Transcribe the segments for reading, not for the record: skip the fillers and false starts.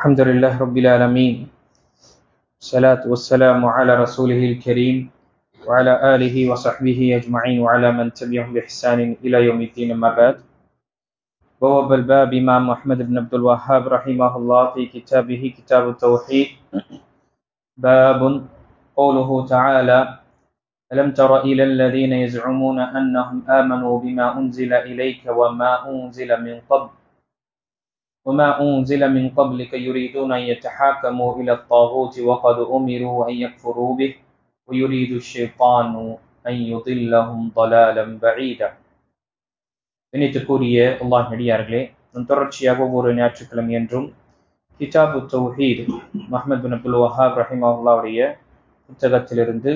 الحمد لله رب العالمين. الصلاة والسلام على رسوله الكريم وعلى آله وصحبه أجمعين وعلى من تبعهم بإحسان إلى يوم الدين. أما بعد. بواب الباب إمام محمد بن عبد الوهاب رحمه الله في كتابه كتاب التوحيد. باب قوله تعالى: ألم تر إلى الذين يزعمون أنهم آمنوا بما أنزل إليك وما أنزل من قبلك يريدون أن يتحاكموا إلى الطاغوت وقد أمروا أن يكفروا به ويريد الشيطان أن يضلهم ضلالا بعيدا. இணைத்துக்குரிய அல்லாஹ் நடிகார்களே, தொடர்ச்சியாக ஒவ்வொரு ஞாயிற்றுக்கிழமை என்றும் கிதாபு தௌஹீத் முஹம்மது பின் அப்துல் வஹாப் ரஹிமஹுல்லாவுடைய புத்தகத்திலிருந்து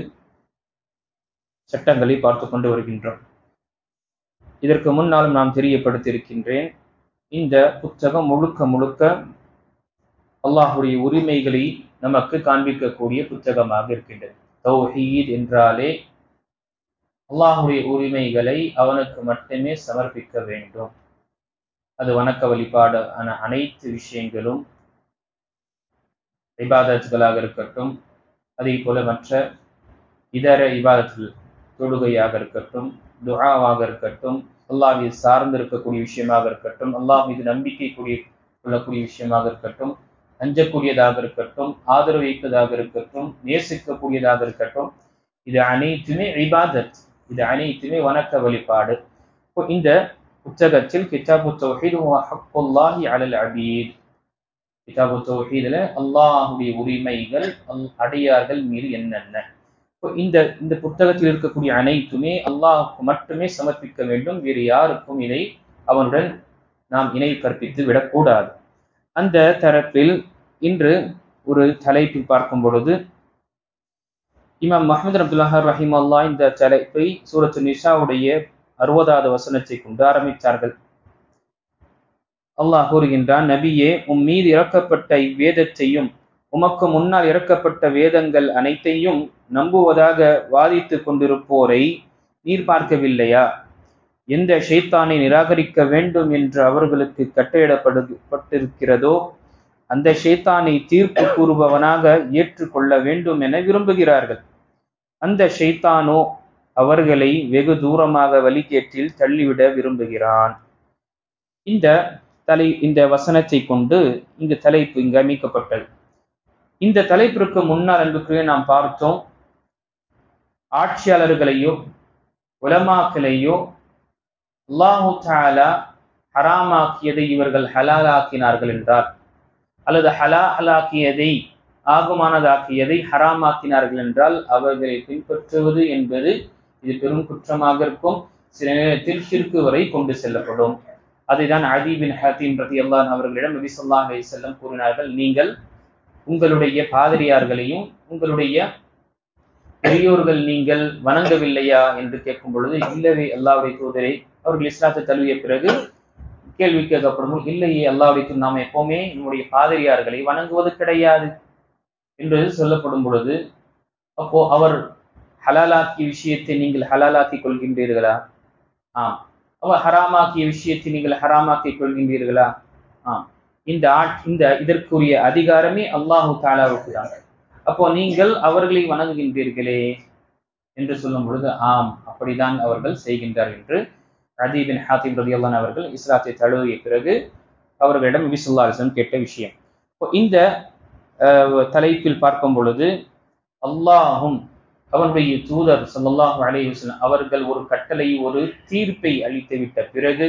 சட்டங்களை பார்த்து கொண்டு வருகின்றோம். இதற்கு முன்னாலும் நாம் தெரியப்படுத்தியிருக்கின்றேன், இந்த புத்தகம் முழுக்க முழுக்க அல்லாஹுடைய உரிமைகளை நமக்கு காண்பிக்கக்கூடிய புத்தகமாக இருக்கின்றது. தௌஹீத் என்றாலே அல்லாஹுடைய உரிமைகளை அவனுக்கு மட்டுமே சமர்ப்பிக்க வேண்டும். அது வணக்க வழிபாடு அனைத்து விஷயங்களும், இபாதத்துகளாக இருக்கட்டும், அதே போல மற்ற இதர இபாதத்துகள், தொழுகையாக இருக்கட்டும், துஆவாக இருக்கட்டும், அல்லாஹ்வை சார்ந்து இருக்கக்கூடிய விஷயமாக இருக்கட்டும், அல்லாஹ் மீது நம்பிக்கை கொள்ளக்கூடிய விஷயமாக இருக்கட்டும், அஞ்சக்கூடியதாக இருக்கட்டும், ஆதரவு வைப்பதாக இருக்கட்டும், நேசிக்கக்கூடியதாக இருக்கட்டும், இது அனைத்துமே இபாதத், இது அனைத்துமே வணக்க வழிபாடு. இந்த புத்தகத்தில் கிதாபு தௌஹீத் ஹக்குல்லாஹி அலல் அபீத், கிதாபு தௌஹீதுல அல்லாஹுடைய உரிமைகள் அடியார்கள் மீது என்னென்ன, இந்த புத்தகத்தில் இருக்கக்கூடிய அனைத்துமே அல்லாஹுக்கு மட்டுமே சமர்ப்பிக்க வேண்டும். வேறு யாருக்கும் இதை அவனுடன் நாம் இணை கற்பித்து விடக்கூடாது. அந்த தரப்பில் இன்று ஒரு தலைப்பில் பார்க்கும் பொழுது இமாம் முஹம்மது பின் அப்துல் வஹாப் ரஹிமஹுல்லாஹ் இந்த தலைப்பை சூரத்து நிசாவுடைய 60வது வசனத்தை கொண்டு ஆரம்பித்தார்கள். அல்லாஹ் கூறுகின்றான்: நபியே, உம் மீது இறக்கப்பட்ட இவ்வேதத்தையும் உமக்கு முன்னால் இறக்கப்பட்ட வேதங்கள் அனைத்தையும் நம்புவதாக வாதித்துக் கொண்டிருப்போரை நீர் பார்க்கவில்லையா? எந்த ஷைத்தானை நிராகரிக்க வேண்டும் என்று அவர்களுக்கு கட்டளையிடப்பட்டிருக்கிறதோ அந்த ஷைத்தானை தீர்ப்பு கூறுபவனாக ஏற்றுக்கொள்ள வேண்டும் என விரும்புகிறார்கள். அந்த ஷைத்தானோ அவர்களை வெகு தூரமாக வழிகேட்டில் தள்ளிவிட விரும்புகிறான். இந்த வசனத்தை கொண்டு இங்கு தலைப்பு இங்கு அமைக்கப்பட்டது. இந்த தலைப்பிற்கு முன்னால் அன்புக்குரிய நாம் பார்த்தோம், ஆட்சியாளர்களையோ உலமாக்களையோ அல்லாஹு தஆலா ஹராமாக்கியதை இவர்கள் ஹலாலாக்கினார்கள் என்றால், அல்லது ஹலாலாக்கியதை ஆகுமானதாக்கியதை ஹராமாக்கினார்கள் என்றால் அவர்களை பின்பற்றுவது என்பது இது பெரும் குற்றமாக இருக்கும். சில நேரத்தில் ஷிர்க் வரை கொண்டு செல்லப்படும். அதைதான் அதி பின் ஹாத்திம் ரலியல்லாஹு அவர்களிடம் நபி ஸல்லல்லாஹு அலைஹி வஸல்லம் கூறினார்கள், நீங்கள் உங்களுடைய பாதிரியார்களையும் உங்களுடைய பெரியோர்கள் நீங்கள் வணங்கவில்லையா என்று கேட்கும் பொழுது, இல்லவே அல்லாஹ்வுடைய தூதரே, அவர்கள் இஸ்லாத்தை தழுவிய பிறகு கேள்வி கேட்கப்படும், இல்லையே அல்லாஹ்வுடைய தூதர், நாம் எப்பவுமே நம்முடைய பாதிரியார்களை வணங்குவது கிடையாது என்று சொல்லப்படும் பொழுது, அப்போ அவர் ஹலாலாக்கிய விஷயத்தை நீங்கள் ஹலாலாக்கிக் கொள்கின்றீர்களா? ஆம். அவர் ஹராமாக்கிய விஷயத்தை நீங்கள் ஹராமாக்கிக் கொள்கின்றீர்களா? ஆம். இதற்குரிய அதிகாரமே அல்லாஹு தஆலாவுக்கு தான். அப்போ நீங்கள் அவர்களை வணங்குகின்றீர்களே என்று சொல்லும் பொழுது, ஆம், அப்படிதான் அவர்கள் செய்கின்றார் என்று அதி பின் ஹாத்திம் ரலியல்லாஹு அவர்கள் இஸ்லாத்தை தழுவிய பிறகு அவர்களிடம் நபி ஸல்லல்லாஹு அலைஹி வஸல்லம் கேட்ட விஷயம். இந்த தலைப்பில் பார்க்கும் பொழுது அல்லாஹும் அவனுடைய தூதர் ஸல்லல்லாஹு அலைஹி வஸல்லம் அவர்கள் ஒரு கட்டளை, ஒரு தீர்ப்பை அளித்து விட்ட பிறகு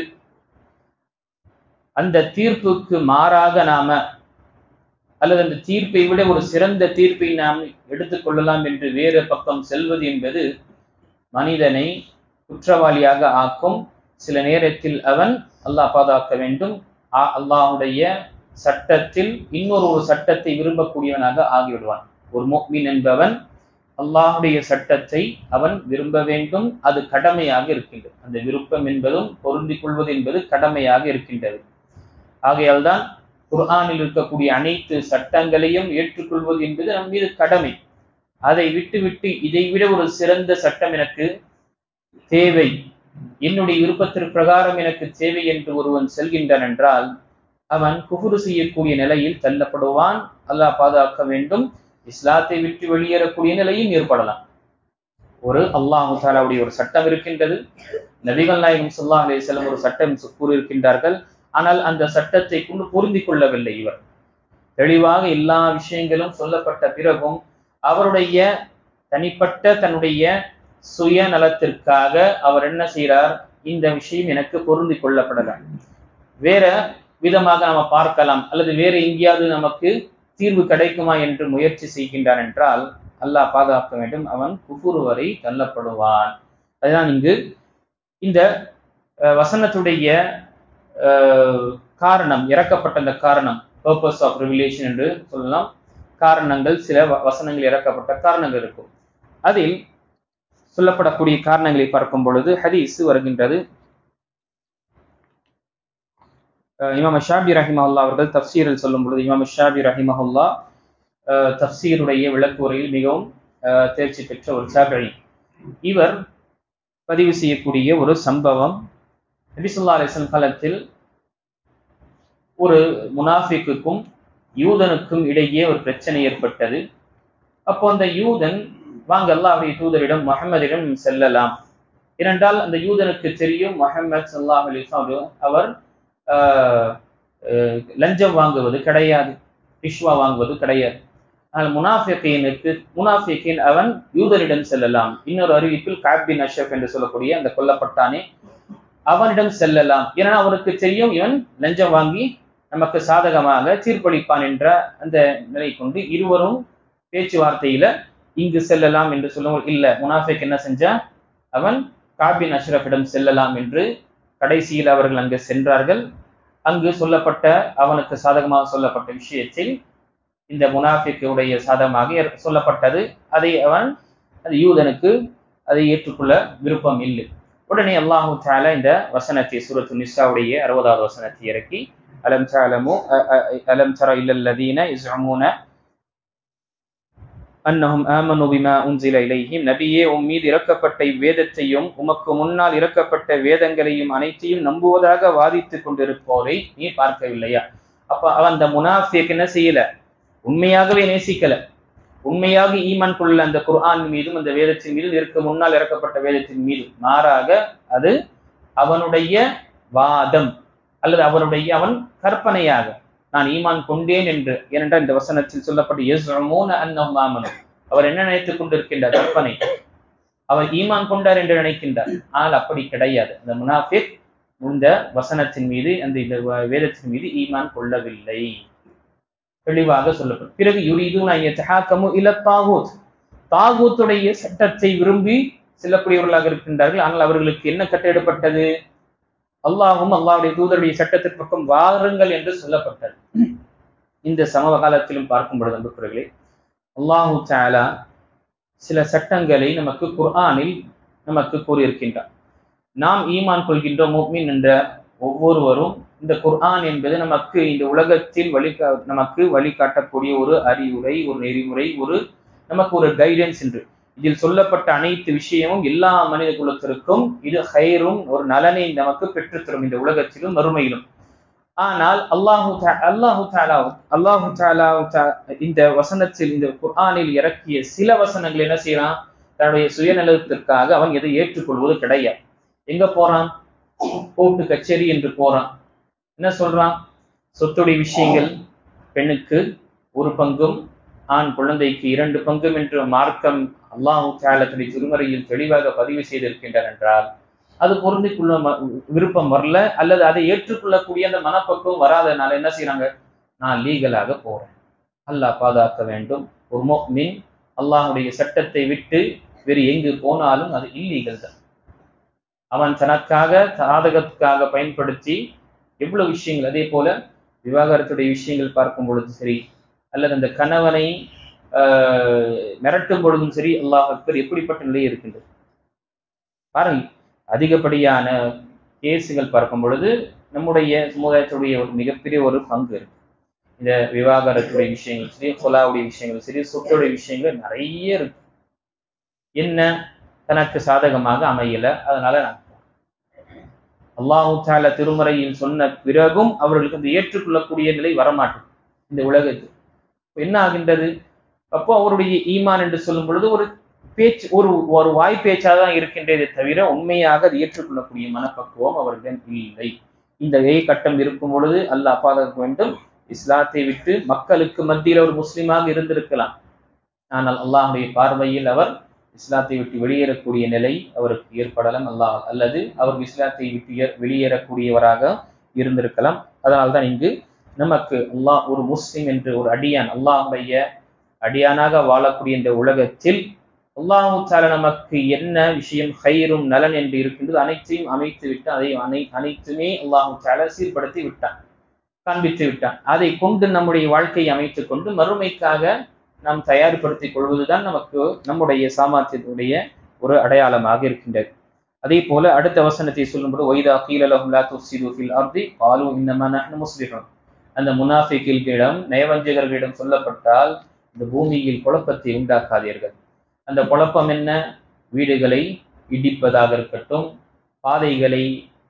அந்த தீர்ப்புக்கு மாறாக நாம அல்லது அந்த தீர்ப்பை விட ஒரு சிறந்த தீர்ப்பை நாம் எடுத்துக்கொள்ளலாம் என்று வேறு பக்கம் செல்வது என்பது மனிதனை குற்றவாளியாக ஆக்கும். சில நேரத்தில் அவன் அல்லாஹ் பாதுகாக்க வேண்டும், அல்லாஹுடைய சட்டத்தில் இன்னொரு சட்டத்தை விரும்பக்கூடியவனாக ஆகிவிடுவான். ஒரு முஃமின் என்பவன் அல்லாஹுடைய சட்டத்தை அவன் விரும்ப வேண்டும், அது கடமையாக இருக்கின்றது. அந்த விருப்பம் என்பதும் பொருந்திக் கொள்வது என்பது கடமையாக இருக்கின்றது. ஆகையால் தான் குர்ஆனில் இருக்கக்கூடிய அனைத்து சட்டங்களையும் ஏற்றுக்கொள்வது என்பது நம் மீது கடமை. அதை விட்டுவிட்டு இதைவிட ஒரு சிறந்த சட்டம் எனக்கு தேவை, என்னுடைய விருப்பத்திற்கு பிரகாரம் எனக்கு தேவை என்று ஒருவன் செல்கின்றான் என்றால் அவன் குஃப்ரு செய்யக்கூடிய நிலையில் தள்ளப்படுவான். அல்லாஹ் பாதுகாக்க வேண்டும். இஸ்லாத்தை விட்டு வெளியேறக்கூடிய நிலையும் ஏற்படலாம். ஒரு அல்லாஹு தஆலாவுடைய ஒரு சட்டம் இருக்கின்றது. நபிகள் நாயகம் ஸல்லல்லாஹு அலைஹி வஸல்லம் ஒரு சட்டம் கூறியிருக்கின்றார்கள். ஆனால் அந்த சட்டத்தை கொண்டு பொருந்திக் கொள்ளவில்லை இவர். தெளிவாக எல்லா விஷயங்களும் சொல்லப்பட்ட பிறகும் அவருடைய தனிப்பட்ட தன்னுடைய சுயநலத்திற்காக அவர் என்ன செய்கிறார், இந்த விஷயம் எனக்கு பொருந்திக் கொள்ளப்படலாம், வேற விதமாக நாம பார்க்கலாம், அல்லது வேற எங்கேயாவது நமக்கு தீர்வு கிடைக்குமா என்று முயற்சி செய்கின்றான் என்றால் அல்லாஹ் பாதுகாக்க வேண்டும், அவன் குஃபுர் வரை தள்ளப்படுவான். அதுதான் இங்கு இந்த வசனத்துடைய காரணம், இறக்கப்பட்ட அந்த காரணம், பர்பஸ் ஆஃப் ரெவலேஷன் என்று சொல்லலாம். காரணங்கள், சில வசனங்கள் இறக்கப்பட்ட காரணங்கள் இருக்கும். அதில் சொல்லப்படக்கூடிய காரணங்களை பார்க்கும் பொழுது ஹதீஸ் வருகின்றது. இமாம் ஷாபி ரஹிமஹுல்லா அவர்கள் தஃப்சீரில் சொல்லும் பொழுது, இமாம் ஷாபி ரஹிமஹுல்லா தஃப்சீருடைய விளக்குரையில் மிகவும் தேர்ச்சி பெற்ற ஒரு ஷாபிஈ. இவர் பதிவு செய்யக்கூடிய ஒரு சம்பவம், நபி ஸல்லல்லாஹு அலைஹி வஸல்லம் காலத்தில் ஒரு முனாஃபிக்குக்கும் யூதனுக்கும் இடையே ஒரு பிரச்சனை ஏற்பட்டது. அப்போ அந்த யூதன், வாங்க அல்லாஹ்வுடைய தூதரிடம் முஹம்மதிடம் செல்லலாம். ஏனென்றால் அந்த யூதனுக்கு தெரியும் முஹம்மது ஸல்லல்லாஹு அலைஹி வஸல்லம் அவர் லஞ்சம் வாங்குவது கிடையாது, ரிஷ்வா வாங்குவது கிடையாது. ஆனால் முனாஃபிகின் அவன் யூதனிடம் செல்லலாம். இன்னொரு அறிவிப்பில் கஅப் பின் அஷ்ரஃப் என்று சொல்லக்கூடிய அந்த கொல்லப்பட்டானே அவனிடம் செல்லலாம். ஏன்னா அவனுக்கு தெரியும் இவன் லஞ்சம் வாங்கி நமக்கு சாதகமாக தீர்ப்பளிப்பான் என்ற அந்த நிலை கொண்டு இருவரும் பேச்சுவார்த்தையில இங்கு செல்லலாம் என்று சொல்லுவோம். இல்ல, முனாஃபிக் என்ன செஞ்சா, அவன் கஅப் பின் அஷ்ரஃபிடம் செல்லலாம் என்று கடைசியில் அவர்கள் அங்கு சென்றார்கள். அங்கு சொல்லப்பட்ட, அவனுக்கு சாதகமாக சொல்லப்பட்ட விஷயத்தில் இந்த முனாஃபிக்குடைய சாதகமாக சொல்லப்பட்டது. அதை அவன், அது யூதனுக்கு அதை ஏற்றுக்கொள்ள விருப்பம் இல்லை. உடனே அல்லாஹு தஆலா இந்த வசனத்தை, சூரத்து நிசாவுடைய 60வது வசனத்தை இறக்கி, அலம் தர இல்லல் லதீன யஸ்உமூன அன்னஹும் ஆமனு பிமா உன்ஸில இலைஹிம், நபியே உம் மீது இறக்கப்பட்ட வேதத்தையும் உமக்கு முன்னால் இறக்கப்பட்ட வேதங்களையும் அனைத்தையும் நம்புவதாக வாதித்துக் கொண்டிருப்போரை நீ பார்க்கவில்லையா? அப்ப அவன் அந்த முனாஃபிக் என்ன செய்யல, உண்மையாகவே நேசிக்கல, உண்மையாக ஈமான் கொள்ள அந்த குர்ஆன் மீதும் அந்த வேதத்தின் மீதும் இருக்க முன்னால் இறக்கப்பட்ட வேதத்தின் மீது மாறாக அது அவனுடைய வாதம் அல்லது அவன் கற்பனையாக நான் ஈமான் கொண்டேன் என்று. ஏனென்றால் இந்த வசனத்தில் சொல்லப்பட்ட யஸ்உமூன அன்னஹும் ஆமனு, அவர் என்ன நினைத்துக் கொண்டிருக்கின்றார், கற்பனை, அவர் ஈமான் கொண்டார் என்று நினைக்கின்றார். ஆனால் அப்படி கிடையாது. அந்த முனாஃபிக் இந்த வசனத்தின் மீது, அந்த இந்த வேதத்தின் மீது ஈமான் கொள்ளவில்லை, தெளிவாக சொல்லப்படும். பிறகு யுரீதுன யதஹாக்கமு இல தாகூத், தாகூத்துடைய சட்டத்தை விரும்பி செல்லக்கூடியவர்களாக இருக்கின்றார்கள். ஆனால் அவர்களுக்கு என்ன கட்டளையிடப்பட்டது, அல்லாஹும் அல்லாஹ்வுடைய தூதருடைய சட்டத்திற்கு பக்கம் வாருங்கள் என்று சொல்லப்பட்டது. இந்த சமவ காலத்திலும் பார்க்கும் பொழுது அன்புக்குரியவர்களே, அல்லாஹு தஆலா சில சட்டங்களை நமக்கு குர்ஆனில் நமக்கு கூறியிருக்கின்றார். நாம் ஈமான் கொள்கின்ற முஃமின் என்ற ஒவ்வொருவரும் இந்த குர்ஆன் என்பது நமக்கு இந்த உலகத்தில் நமக்கு வழிகாட்டக்கூடிய ஒரு அறிவுரை, ஒரு நெறிமுறை, நமக்கு ஒரு கைடன்ஸ் என்று. இதில் சொல்லப்பட்ட அனைத்து விஷயமும் எல்லா மனித குலத்திற்கும் இது ஹைரும், ஒரு நலனை நமக்கு பெற்றுத்தரும் இந்த உலகத்திலும் மறுமையிலும். ஆனால் அல்லாஹு தஆலா இந்த வசனத்தில், இந்த குர்ஆனில் இறக்கிய சில வசனங்கள் என்ன செய்யறான், தன்னுடைய சுயநலத்திற்காக அவன் எதை ஏற்றுக்கொள்வது கிடையாது. எங்க போறான், கோர்ட்டு கச்சேரி என்று போறான். என்ன சொல்றான், சொத்துடைய விஷயங்கள் பெண்ணுக்கு 1 பங்கும் ஆண் குழந்தைக்கு 2 பங்கும் என்று மார்க்கம் அல்லாஹு தஆலா திருமறையில் தெளிவாக பதிவு செய்திருக்கின்றார் என்றால் அது பொருந்திக் கொள்ள விருப்பம் வரல, அல்லது அதை ஏற்றுக்கொள்ளக்கூடிய அந்த மனப்பக்குவம் வராதனால என்ன செய்யறாங்க, நான் லீகலாக போறேன். அல்லாஹ் பாதுகாக்க வேண்டும். ஒரு முஃமின் அல்லாஹ்வுடைய சட்டத்தை விட்டு வேறு எங்கு போனாலும் அது இல்லீகல் தான். அவன் தனக்காக சாதகத்துக்காக பயன்படுத்தி எவ்வளவு விஷயங்கள், அதே போல விவாகரத்துடைய விஷயங்கள் பார்க்கும் பொழுது சரி, அல்லது அந்த கணவனை மிரட்டும் பொழுதும் சரி, அல்லாஹ் அக்பர், எப்படிப்பட்ட நிலை இருக்கின்றது பாருங்க. அதிகப்படியான கேசுகள் பார்க்கும் பொழுது நம்முடைய சமுதாயத்துடைய ஒரு மிகப்பெரிய ஒரு பங்கு இருக்கு. இந்த விவாகரத்துடைய விஷயங்கள் சரி, கொலாவுடைய விஷயங்கள் சரி, சொத்துடைய விஷயங்கள் நிறைய இருக்கு. என்ன, தனக்கு சாதகமாக அமையல, அதனால நான் அல்லாஹு தஆலா திருமறையில் சொன்ன பிறகும் அவர்களுக்கு அந்த ஏற்றுக்கொள்ளக்கூடிய நிலை வரமாட்டேன் இந்த உலகத்தில். என்ன ஆகின்றது? அப்போ அவருடைய ஈமான் என்று சொல்லும் பொழுது ஒரு பேச்சு, ஒரு வாய் பேச்சாக தான் இருக்கின்றதே தவிர உண்மையாக அது ஏற்றுக்கொள்ளக்கூடிய மனப்பக்குவம் அவர்களிடம் இல்லை. இந்த கட்டம் இருக்கும் பொழுது அல்லாஹ் பாதுகாக்க வேண்டும். இஸ்லாத்தை விட்டு மக்களுக்கு மத்தியில் ஒரு முஸ்லிமாக இருந்திருக்கலாம், ஆனால் அல்லாஹுடைய பார்வையில் அவர் இஸ்லாத்தை விட்டு வெளியேறக்கூடிய நிலை அவருக்கு ஏற்படலாம், அல்லது அவர் இஸ்லாத்தை விட்டு வெளியேறக்கூடியவராக இருந்திருக்கலாம். அதனால்தான் இங்கு நமக்கு அல்லாஹ் ஒரு முஸ்லிம் என்று ஒரு அடியான், அல்லாஹுடைய அடியானாக வாழக்கூடிய இந்த உலகத்தில் அல்லாஹு தஆலா நமக்கு என்ன விஷயம் ஹைரும் நலன் என்று இருக்கின்றது அனைத்தையும் அமைத்து விட்டு அனைத்துமே அல்லாஹு தஆலா சீர்படுத்தி விட்டான், காண்பித்து விட்டான். அதை கொண்டு நம்முடைய வாழ்க்கையை அமைத்துக் கொண்டு மறுமைக்காக நாம் தயார்படுத்திக் கொள்வதுதான் நமக்கு நம்முடைய சாமர்த்தியத்துடைய ஒரு அடையாளமாக இருக்கின்றது. அதே போல அடுத்த வசனத்தை சொல்லும்போது வைதா கீல லஹும் லா துஃப்ஸிது ஃபில் அர்தி காலு இன்னமா நஹ்னு முஸ்லிஹூன், அந்த முனாஃபிக்குகளிடம் நயவஞ்சகர்களிடம் சொல்லப்பட்டால் இந்த பூமியில் குழப்பத்தை உண்டாக்காதீர்கள். அந்த குழப்பம் என்ன? வீடுகளை இடிப்பதாக இருக்கட்டும், பாதைகளை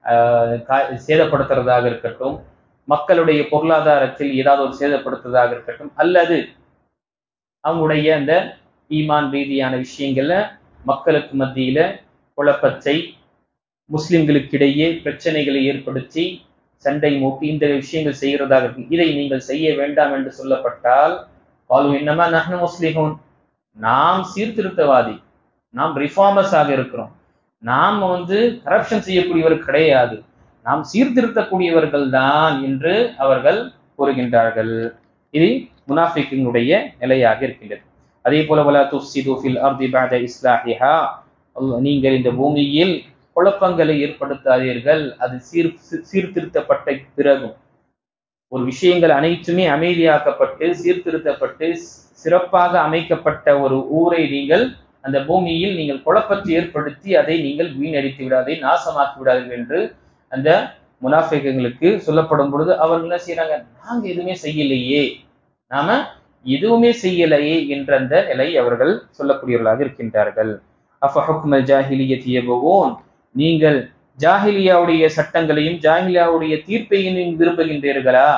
சேதப்படுத்துறதாக இருக்கட்டும், மக்களுடைய பொருளாதாரத்தில் ஏதாவது ஒரு சேதப்படுத்துவதாக இருக்கட்டும், அல்லது அவங்களுடைய அந்த ஈமான் ரீதியான விஷயங்கள்ல மக்களுக்கு மத்தியில குழப்பத்தை, முஸ்லிம்களுக்கிடையே பிரச்சனைகளை ஏற்படுத்தி சண்டை மூட்டி இந்த விஷயங்கள் செய்கிறதாக இருக்கும். இதை நீங்கள் செய்ய வேண்டாம் என்று சொல்லப்பட்டால் காலு இன்னமா நஹ்னு முஸ்லிஹூன், நாம் சீர்திருத்தவாதி, நாம் ரிஃபார்மர்ஸ் ஆக இருக்கிறோம், நாம் கரப்ஷன் செய்யக்கூடியவர் கிடையாது, நாம் சீர்திருத்தக்கூடியவர்கள் தான் என்று அவர்கள் கூறுகின்றார்கள். இது முனாஃபிக்கினுடைய நிலையாக இருக்கின்றது. அதே போல வலா துஃப்ஸிது ஃபில் அர்தி பஅத இஸ்லாஹிஹா, நீங்கள் இந்த பூமியில் குழப்பங்களை ஏற்படுத்தாதீர்கள், அது சீர்திருத்தப்பட்ட பிறகும். ஒரு விஷயங்கள் அனைத்துமே அமைதியாக்கப்பட்டு சீர்திருத்தப்பட்டு சிறப்பாக அமைக்கப்பட்ட ஒரு ஊரை நீங்கள் அந்த பூமியில் நீங்கள் குழப்பத்தை ஏற்படுத்தி அதை நீங்கள் வீணடித்து விடாதே, நாசமாக்கி விடாதீர்கள் என்று அந்த முனாஃபிக்குகளுக்கு சொல்லப்படும் பொழுது அவர்கள் என்ன செய்யறாங்க? நாங்க எதுவுமே செய்யலையே, நாம எதுவுமே செய்யலையே என்ற அந்த நிலை அவர்கள் சொல்லக்கூடியவர்களாக இருக்கின்றார்கள். அஃப ஹுக்மல் ஜாஹிலிய்யத்தி யபூன், நீங்கள் ஜாஹிலியாவுடைய சட்டங்களையும் ஜாஹிலியாவுடைய தீர்ப்பையும் விரும்புகின்றீர்களா?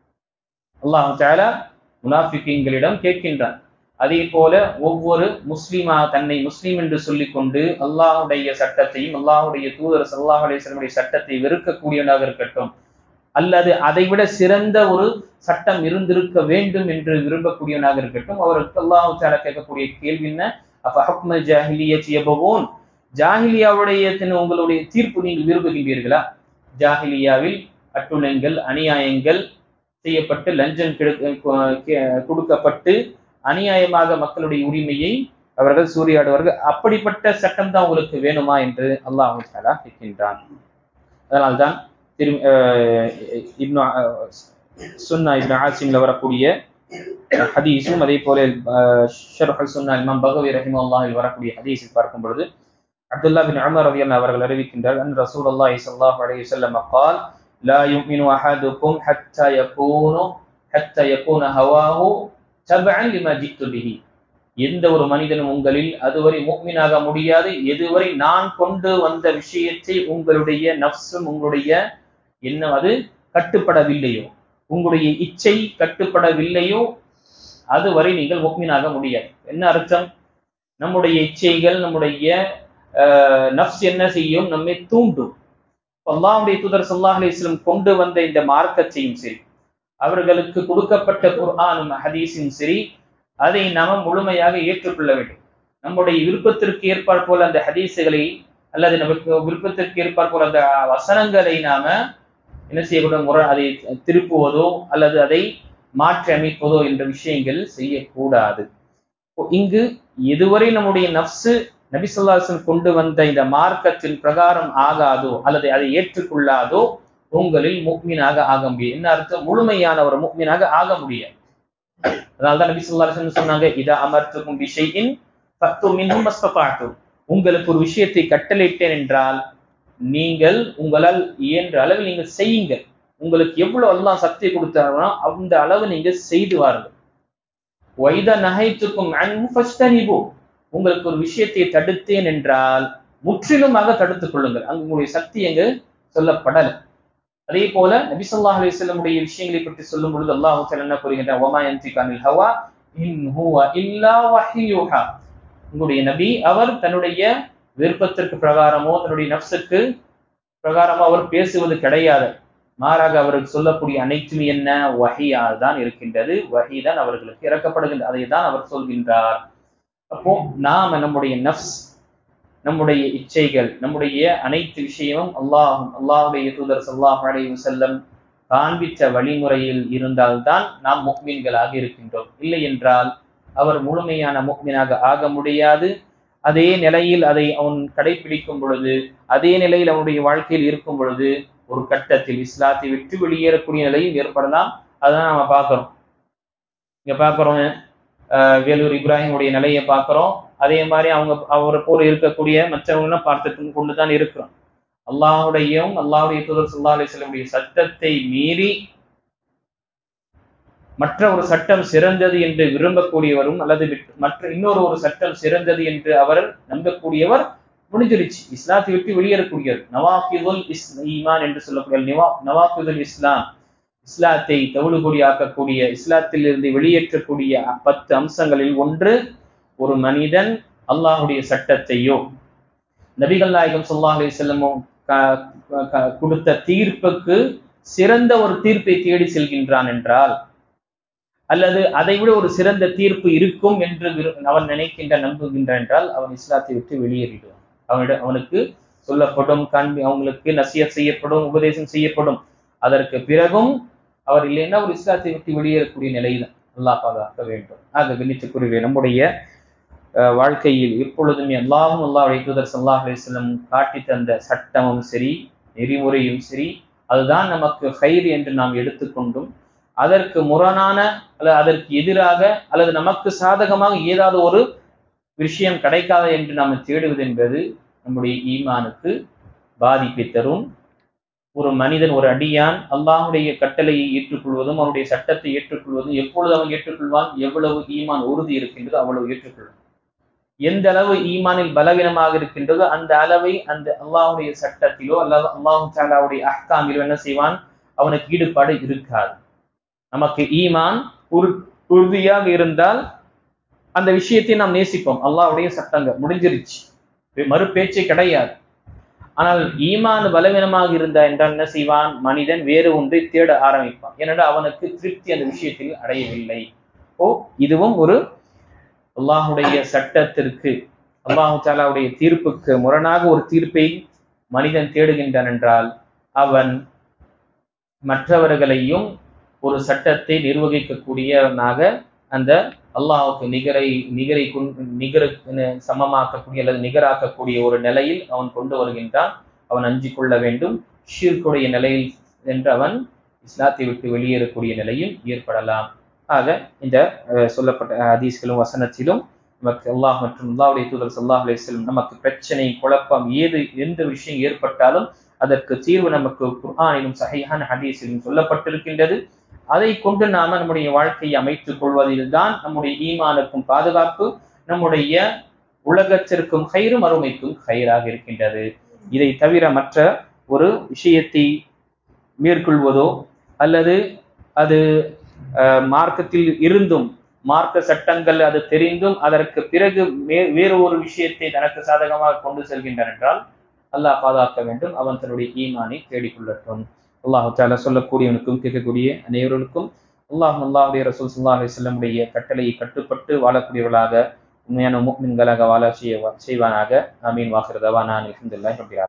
அல்லாஹ் தஆலா முனாஃபிகீன்களிடம் கேட்கின்றான். அதே போல ஒவ்வொரு முஸ்லிமா தன்னை முஸ்லிம் என்று சொல்லிக் கொண்டு அல்லாஹுடைய சட்டத்தையும் அல்லாஹுடைய தூதர் ஸல்லல்லாஹு அலைஹி வஸல்லம் சட்டத்தை வெறுக்கக்கூடியவனாக இருக்கட்டும், அல்லது அதைவிட சிறந்த ஒரு சட்டம் இருந்திருக்க வேண்டும் என்று விரும்பக்கூடியவனாக இருக்கட்டும், அவருக்கு அல்லாஹ் தஆலா கேட்கக்கூடிய கேள்வி என்ன? அஃப ஹுக்மல் ஜாஹிலிய்யத்தி யபூன், ஜாஹிலியாவுடைய உங்களுடைய தீர்ப்பு நீங்கள் விரும்புகின்றீர்களா? ஜாஹிலியாவில் அட்டுழியங்கள் அநியாயங்கள் செய்யப்பட்டு லஞ்சம் கொடுக்கப்பட்டு அநியாயமாக மக்களுடைய உரிமையை அவர்கள் சூறையாடுவார்கள், அப்படிப்பட்ட சட்டம் தான் உங்களுக்கு வேணுமா என்று அல்லாஹ் தஆலா கேட்கின்றான். அதனால்தான் சுன்னா இப்னு ஆசிம்ல வரக்கூடிய ஹதீஸும் அதே போல ஷர்ஹ் சுன்னா இமாம் பகவி ரஹிமஹுல்லாஹில் வரக்கூடிய ஹதீஸை பார்க்கும் பொழுது அப்துல்லாஹ் பின் உமர் ரலியல்லாஹு அவர்கள் அறிவிக்கின்றார், அன் ரசூலுல்லாஹி ஸல்லல்லாஹு அலைஹி வஸல்லம் قال لا يؤمن احدكم حتى يكون هواه تبعا لما جئت به, எந்த ஒரு மனிதனும் உங்களில் அதுவரை முஃமினாக முடியாது எதுவரை நான் கொண்டு வந்த விஷயத்தை உங்களுடைய நஃப்ஸும் உங்களுடைய எண்ணம் அது கட்டுப்படவில்லையோ, உங்களுடைய இச்சை கட்டுப்படவில்லையோ அதுவரை நீங்கள் முஃமினாக முடியாது. என்ன அர்த்தம்? நம்முடைய இச்சைகள் நம்முடைய நஃப்ஸ் என்ன செய்யும்? நம்மை தூண்டும். அல்லாஹ்வுடைய தூதர் ஸல்லல்லாஹு அலைஹி வஸல்லம் கொண்டு வந்த இந்த மார்க்கத்தையும் சரி, அவர்களுக்கு கொடுக்கப்பட்ட குர்ஆனும் ஹதீஸும் சரி, அதை நாம முழுமையாக ஏற்றுக்கொள்ள வேண்டும். நம்முடைய விருப்பத்திற்கு ஏற்பார் போல அந்த ஹதீஸுகளை அல்லது நமக்கு விருப்பத்திற்கு ஏற்பார் போல அந்த வசனங்களை நாம என்ன செய்யக்கூடாது? அதை திருப்புவதோ அல்லது அதை மாற்றி அமைப்பதோ என்ற விஷயங்கள் செய்யக்கூடாது. இங்கு எதுவரை நம்முடைய நஃப்ஸு நபி ஸல்லல்லாஹு அலைஹி வஸல்லம் கொண்டு வந்த இந்த மார்க்கத்தின் பிரகாரம் ஆகாதோ அல்லது அதை ஏற்றுக்கொள்ளாதோ உங்களில் முஃமினாக ஆக முடியும். என்ன அர்த்தம்? முழுமையான ஒரு முஃமினாக ஆக முடியாது. அதனால்தான் நபி ஸல்லல்லாஹு அலைஹி வஸல்லம் சொன்னாங்க, இதா அமர்துகும் பிஷைஇன் ஃபத்து மின்ஹு மஸ்தஃஅதும், உங்களுக்கு ஒரு விஷயத்தை கட்டளையிட்டேன் என்றால் நீங்கள் உங்களால் இயன்ற அளவில் நீங்கள் செய்யுங்கள். உங்களுக்கு எவ்வளவு அல்லாஹ் சக்தி கொடுத்தாரோ அந்த அளவு நீங்க செய்து வாருங்கள். வைதா நஹைத்துக்கும் அன்ஹு ஃபஸ்தனிபு, உங்களுக்கு ஒரு விஷயத்தை தடுத்தேன் என்றால் முற்றிலுமாக தடுத்துக் கொள்ளுங்கள். அங்கு உங்களுடைய சக்தி எங்கு சொல்லப்படல. அதே போல நபி ஸல்லல்லாஹு அலைஹி வஸல்லம் உடைய விஷயங்களை பற்றி சொல்லும் பொழுது அல்லாஹ் தஆலா என்ன கூறுகின்றார்? வமா யன்திகு அனில் ஹவா இன் ஹுவ இல்லா வஹ்யுஹா. உங்களுடைய நபி அவர் தன்னுடைய விருப்பத்திற்கு பிரகாரமோ தன்னுடைய நஃப்ஸுக்கு பிரகாரமோ அவர் பேசுவது கிடையாது. மாறாக அவருக்கு சொல்லக்கூடிய அனைத்துமே என்ன? வஹியாக தான் இருக்கின்றது. வஹி தான் அவர்களுக்கு இறக்கப்படுகின்றது. அதை தான் அவர் சொல்கின்றார். அப்போ நாம நம்முடைய நஃப்ஸ், நம்முடைய இச்சைகள், நம்முடைய அனைத்து விஷயமும் அல்லாஹ்வுடைய தூதர் ஸல்லல்லாஹு அலைஹி வஸல்லம் காண்பித்த வழிமுறையில் இருந்தால்தான் நாம் முஃமின்களாக இருக்கின்றோம். இல்லை என்றால் அவர் முழுமையான முஃமினாக ஆக முடியாது. அதே நிலையில் அதை அவன் கடைபிடிக்கும் பொழுது, அதே நிலையில் அவனுடைய வாழ்க்கையில் இருக்கும் பொழுது ஒரு கட்டத்தில் இஸ்லாத்தை விட்டு வெளியேறக்கூடிய நிலையும் ஏற்படலாம். அதான் நம்ம பார்க்கிறோம். இங்க பார்க்கிறோம், வேலூர் இப்ராஹிமுடைய நிலையை பார்க்கிறோம். அதே மாதிரி அவரை போல இருக்கக்கூடிய மற்றவங்க பார்த்துட்டு கொண்டுதான் இருக்கிறோம். அல்லாஹ்வுடைய தூதர் ஸல்லல்லாஹு அலைஹி வஸல்லம் சட்டத்தை மீறி மற்ற ஒரு சட்டம் சிறந்தது என்று விரும்பக்கூடியவரும் அல்லது மற்ற இன்னொரு சட்டம் சிறந்தது என்று அவர் நம்பக்கூடியவர் முடிஞ்சிருச்சு, இஸ்லாத்தை விட்டு வெளியேறக்கூடியவர். நவாகிதுல் ஈமான் என்று சொல்லக்கூடிய நவாகிதுல் இஸ்லாம், இஸ்லாத்தை தவிடுபொடி ஆக்கக்கூடிய, இஸ்லாத்தில் இருந்து வெளியேற்றக்கூடிய 10 அம்சங்களில் ஒன்று, ஒரு மனிதன் அல்லாஹ்வுடைய சட்டத்தையோ நபிகள் நாயகம் ஸல்லல்லாஹு அலைஹி வஸல்லம் கொடுத்த தீர்ப்புக்கு சிறந்த ஒரு தீர்ப்பை தேடி செல்கின்றான் என்றால், அல்லது அதை விட ஒரு சிறந்த தீர்ப்பு இருக்கும் என்று அவன் நம்புகின்றான் என்றால் அவன் இஸ்லாத்தை விட்டு வெளியேறிடுவான். அவனுக்கு சொல்லப்படும், அவங்களுக்கு நசியத் செய்யப்படும், உபதேசம் செய்யப்படும். அதற்கு பிறகும் அவர் இல்லைன்னா ஒரு இஸ்லாத்தை விட்டு வெளியேறக்கூடிய நிலைதான். அல்லாஹ் பாதுகாக்க வேண்டும். ஆக கண்ணியத்துக்குரிய நம்முடைய வாழ்க்கையில் எப்பொழுதுமே அல்லாஹ்வுடைய தூதர் ஸல்லல்லாஹு அலைஹி வஸல்லம் காட்டி தந்த சட்டமும் சரி, நெறிமுறையும் சரி, அதுதான் நமக்கு ஹைர் என்று நாம் எடுத்துக்கொண்டும், அதற்கு முரணான அல்லது அதற்கு எதிராக அல்லது நமக்கு சாதகமாக ஏதாவது ஒரு விஷயம் கிடைக்காத என்று நாம் தேடுவது என்பது நம்முடைய ஈமானுக்கு பாதிப்பை தரும். ஒரு மனிதன், ஒரு அடியான் அல்லாஹ்வுடைய கட்டளையை ஏற்றுக்கொள்வதும் அவனுடைய சட்டத்தை ஏற்றுக்கொள்வதும் எப்பொழுது அவன் ஏற்றுக்கொள்வான்? எவ்வளவு ஈமான் உறுதி இருக்கின்றதோ அவ்வளவு ஏற்றுக்கொள்வான். எந்த அளவு ஈமானில் பலவீனமாக இருக்கின்றதோ அந்த அளவை அந்த அல்லாஹ்வுடைய சட்டத்திலோ அல்லது அல்லாஹ் தஆலாவுடைய அஹ்காமிலோ என்ன செய்வான்? அவனுக்கு ஈடுபாடு இருக்காது. நமக்கு ஈமான் உறுதியாக இருந்தால் அந்த விஷயத்தை நாம் நேசிப்போம். அல்லாஹ்வுடைய சட்டங்கள் முடிஞ்சிருச்சு, மறு பேச்சே கிடையாது. ஆனால் ஈமான் பலவீனமாக இருந்தா என்றால் என்ன செய்வான்? மனிதன் வேறு ஒன்றை தேட ஆரம்பிப்பான். ஏனென்றால் அவனுக்கு திருப்தி அந்த விஷயத்தில் அடையவில்லை. இதுவும் ஒரு அல்லாஹ்வுடைய சட்டத்திற்கு, அல்லாஹ் தஆலாவுடைய தீர்ப்புக்கு முரணாக ஒரு தீர்ப்பை மனிதன் தேடுகின்றான் என்றால் அவன் மற்றவர்களையும் ஒரு சட்டத்தை நிர்வகிக்கக்கூடியவனாக, அந்த அல்லாஹ்வுக்கு நிகரை சமமாக்கக்கூடிய அல்லது நிகராக்கக்கூடிய ஒரு நிலையில் அவன் கொண்டு வருகின்றான். அவன் அஞ்சிக் கொள்ள வேண்டும். ஷிர்க்குடைய நிலையில் என்று அவன் இஸ்லாத்தை விட்டு வெளியேறக்கூடிய நிலையும் ஏற்படலாம். ஆக இந்த சொல்லப்பட்ட ஹதீஸ்களும் வசனத்திலும் நமக்கு அல்லாஹ் மற்றும் அல்லாஹ்வுடைய தூதர் ஸல்லல்லாஹு அலைஹி வஸல்லம் நமக்கு பிரச்சனை, குழப்பம், எந்த விஷயம் ஏற்பட்டாலும் அதற்கு தீர்வு நமக்கு குர்ஆனிலும் சஹீஹான ஹதீஸிலும் சொல்லப்பட்டிருக்கின்றது. அதை கொண்டு நாம நம்முடைய வாழ்க்கையை அமைத்துக் கொள்வதில் தான் நம்முடைய ஈமானுக்கும் பாதுகாப்பு, நம்முடைய உலகத்திற்கும் ஹைரும் மறுமைக்கும் ஹைராக இருக்கின்றது. இதை தவிர மற்ற ஒரு விஷயத்தை மேற்கொள்வதோ அல்லது அது மார்க்கத்தில் இருந்தும், மார்க்க சட்டங்கள் அது தெரிந்தும் அதற்கு பிறகு வேறு ஒரு விஷயத்தை தனக்கு சாதகமாக கொண்டு செல்கின்றான் என்றால் அல்லாஹ் பாதுகாக்க வேண்டும். அவன் தன்னுடைய ஈமானை தேடிக்கொள்ளட்டும். அல்லாஹ் தஆலா சொல்லக்கூடியவனுக்கும் கேட்கக்கூடிய அனைவருக்கும் அல்லாஹ்வுடைய ரசூல் ஸல்லல்லாஹு அலைஹி வஸல்லம் உடைய கட்டளையை கட்டுப்பட்டு வாழக்கூடியவர்களாக, உண்மையான முஃமின்களாக வாழ செய்வானாக. ஆமீன். வாஹிரு தவானா அல்ஹம்துலில்லாஹி ரப்பில் ஆலமீன்.